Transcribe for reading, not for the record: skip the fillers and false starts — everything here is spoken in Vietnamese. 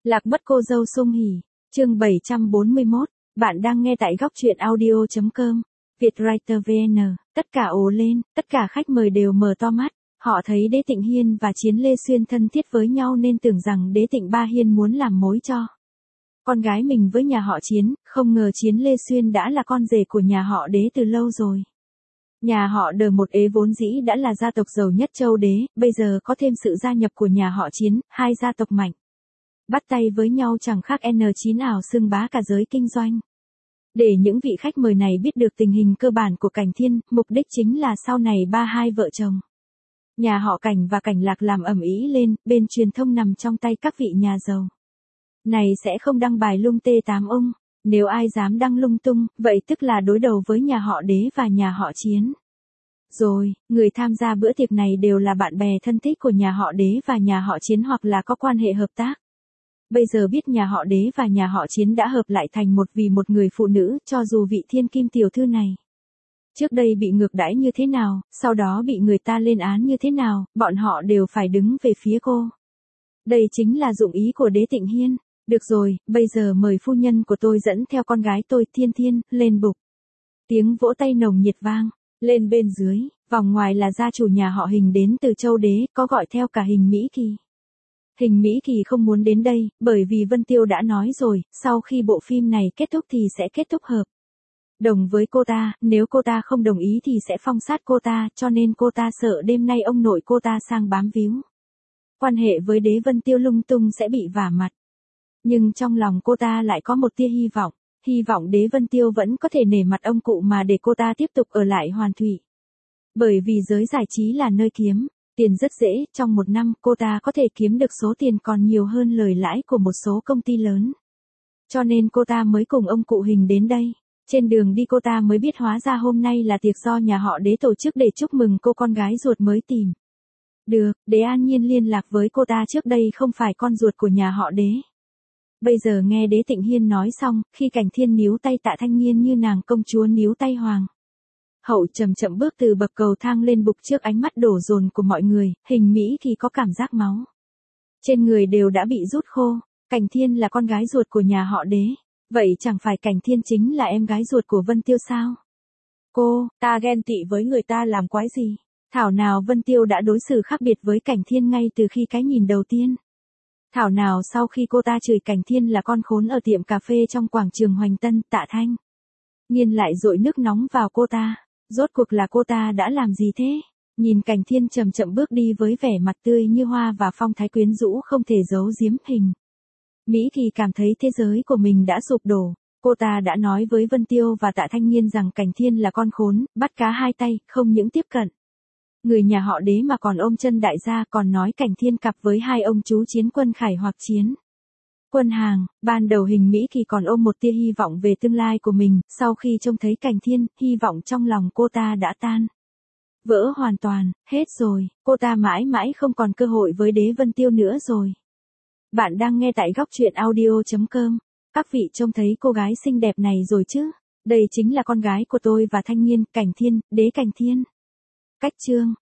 Lạc mất cô dâu sung hỉ. Chương 741. Bạn đang nghe tại góc truyện audio.com. Vietwriter VN. Tất cả ồ lên, tất cả khách mời đều mở to mắt. Họ thấy Đế Tịnh Hiên và Chiến Lê Xuyên thân thiết với nhau nên tưởng rằng Đế Tịnh Ba Hiên muốn làm mối cho con gái mình với nhà họ Chiến, không ngờ Chiến Lê Xuyên đã là con rể của nhà họ Đế từ lâu rồi. Nhà họ Đờ một ế vốn dĩ đã là gia tộc giàu nhất châu Đế, bây giờ có thêm sự gia nhập của nhà họ Chiến, hai gia tộc mạnh bắt tay với nhau chẳng khác N9 ảo xưng bá cả giới kinh doanh. Để những vị khách mời này biết được tình hình cơ bản của Cảnh Thiên, mục đích chính là sau này hai vợ chồng nhà họ Cảnh và Cảnh Lạc làm ầm ĩ lên, bên truyền thông nằm trong tay các vị nhà giàu này sẽ không đăng bài lung tê tám ông. Nếu ai dám đăng lung tung, vậy tức là đối đầu với nhà họ Đế và nhà họ Chiến. Rồi, người tham gia bữa tiệc này đều là bạn bè thân thích của nhà họ Đế và nhà họ Chiến hoặc là có quan hệ hợp tác. Bây giờ biết nhà họ Đế và nhà họ Chiến đã hợp lại thành một vì một người phụ nữ, cho dù vị thiên kim tiểu thư này trước đây bị ngược đãi như thế nào, sau đó bị người ta lên án như thế nào, bọn họ đều phải đứng về phía cô. Đây chính là dụng ý của Đế Tịnh Hiên. Được rồi, bây giờ mời phu nhân của tôi dẫn theo con gái tôi Thiên Thiên, lên bục. Tiếng vỗ tay nồng nhiệt vang lên bên dưới, vòng ngoài là gia chủ nhà họ Hình đến từ châu Đế, có gọi theo cả Hình Mỹ Kỳ. Hình Mỹ Kỳ không muốn đến đây, bởi vì Vân Tiêu đã nói rồi, sau khi bộ phim này kết thúc thì sẽ kết thúc hợp đồng với cô ta, nếu cô ta không đồng ý thì sẽ phong sát cô ta, cho nên cô ta sợ đêm nay ông nội cô ta sang bám víu quan hệ với Đế Vân Tiêu lung tung sẽ bị vả mặt. Nhưng trong lòng cô ta lại có một tia hy vọng Đế Vân Tiêu vẫn có thể nể mặt ông cụ mà để cô ta tiếp tục ở lại Hoàn Thủy. Bởi vì giới giải trí là nơi kiếm tiền rất dễ, trong một năm cô ta có thể kiếm được số tiền còn nhiều hơn lời lãi của một số công ty lớn. Cho nên cô ta mới cùng ông cụ Hình đến đây. Trên đường đi cô ta mới biết hóa ra hôm nay là tiệc do nhà họ Đế tổ chức để chúc mừng cô con gái ruột mới tìm được. Đế An Nhiên liên lạc với cô ta trước đây không phải con ruột của nhà họ Đế. Bây giờ nghe Đế Tịnh Hiên nói xong, khi Cảnh Thiên níu tay Tạ Thanh Nghiên như nàng công chúa níu tay hoàng hậu chậm chậm bước từ bậc cầu thang lên bục trước ánh mắt đổ dồn của mọi người, Hình Mỹ thì có cảm giác máu trên người đều đã bị rút khô. Cảnh Thiên là con gái ruột của nhà họ Đế, vậy chẳng phải Cảnh Thiên chính là em gái ruột của Vân Tiêu sao? Ta ghen tị với người ta làm quái gì? Thảo nào Vân Tiêu đã đối xử khác biệt với Cảnh Thiên ngay từ khi cái nhìn đầu tiên. Thảo nào sau khi cô ta chửi Cảnh Thiên là con khốn ở tiệm cà phê trong quảng trường Hoành Tân, Tạ Thanh Nghiên lại dội nước nóng vào cô ta. Rốt cuộc là cô ta đã làm gì thế? Nhìn Cảnh Thiên chậm chậm bước đi với vẻ mặt tươi như hoa và phong thái quyến rũ không thể giấu giếm, Hình Mỹ Kỳ cảm thấy thế giới của mình đã sụp đổ. Cô ta đã nói với Vân Tiêu và Tạ Thanh Nghiên rằng Cảnh Thiên là con khốn, bắt cá hai tay, không những tiếp cận người nhà họ Đế mà còn ôm chân đại gia, còn nói Cảnh Thiên cặp với hai ông chú Chiến Quân Khải hoặc Chiến Quân Hàng. Ban đầu Hình Mỹ Kỳ còn ôm một tia hy vọng về tương lai của mình, sau khi trông thấy Cảnh Thiên, hy vọng trong lòng cô ta đã tan vỡ hoàn toàn, hết rồi, cô ta mãi mãi không còn cơ hội với Đế Vân Tiêu nữa rồi. Bạn đang nghe tại góc truyện audio.com. Các vị trông thấy cô gái xinh đẹp này rồi chứ? Đây chính là con gái của tôi và Thanh Nghiên, Cảnh Thiên, Đế Cảnh Thiên. Cách chương